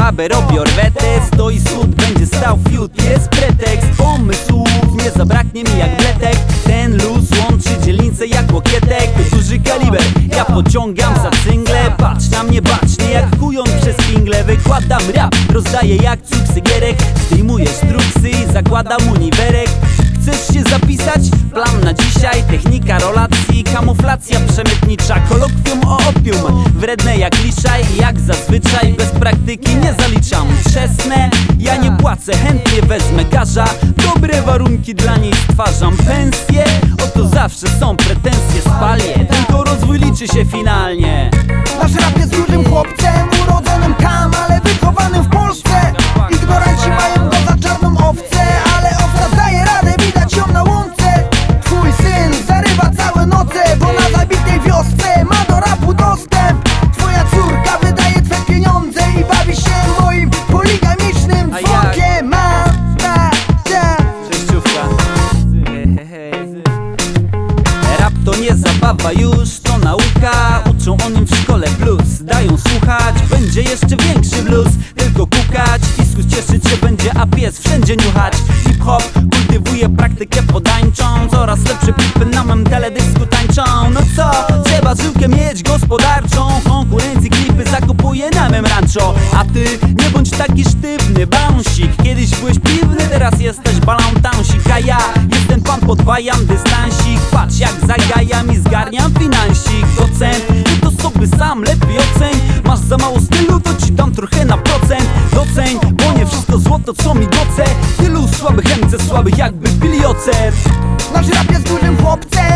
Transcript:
babę, robię orwetę. Stoi schód, będzie stał fiut, jest pretekst. Pomysłów nie zabraknie mi jak bletek. Ten luz łączy dzielnicę jak łokietek. To duży kaliber, ja pociągam za cyngle. Patrz na mnie bacznie jak kujon przez fingle. Wykładam rap, rozdaję jak cuk cygierek. Zdejmuję struksy i zakładam uniwerek. Chcesz się zapisać? Plan na dzisiaj, technika rolacji, kamuflacja przemytnicza, kolokwium o opium, wredne jak liszaj, jak zazwyczaj, bez praktyki nie zaliczam. Czesne, ja nie płacę, chętnie wezmę garza, dobre warunki dla niej stwarzam. Pensje, oto zawsze są pretensje, spalię, tylko rozwój liczy się finalnie. Nasz rap jest dużym chłopcem, urodzonym tam, ale wychowanym w Polsce. Ignoranci mają go za czarną owcę, ale owca daje radę, widać ją na łące. Twój syn zarywa całe noce, bo na zabitej wiosce ma do rapu dostęp. Twoja córka wydaje twe pieniądze i bawi się moim poligamicznym dzwonkiem. Przejściówka. Rap to nie zabawa już, to nauka. Uczą o nim w szkole blues, dają słuchać, będzie jeszcze większy blues. Tylko kukać, fiskus cieszyć się będzie, a pies wszędzie niuchać. Hip-hop kultywuje praktykę podańczą, coraz lepsze klipy na mym teledysku tańczą. No co, trzeba żyłkę mieć gospodarczą, konkurencji klipy zakupuje na mym rancho. A ty nie bądź taki sztywny bąsik, kiedyś byłeś piwny, teraz jesteś balantonsik. A ja jestem pan, podwajam dystansik. Patrz jak zagajam i zgarniam finansik. Docent, ty to sobie sam lepiej oceń. Masz za mało stylu, to ci dam trochę na procent. Doceń, bo nie wszystko złoto co migoce. Tylu słabych MC, słabych jakby pili ocet. Nasz rap jest dużym chłopcem,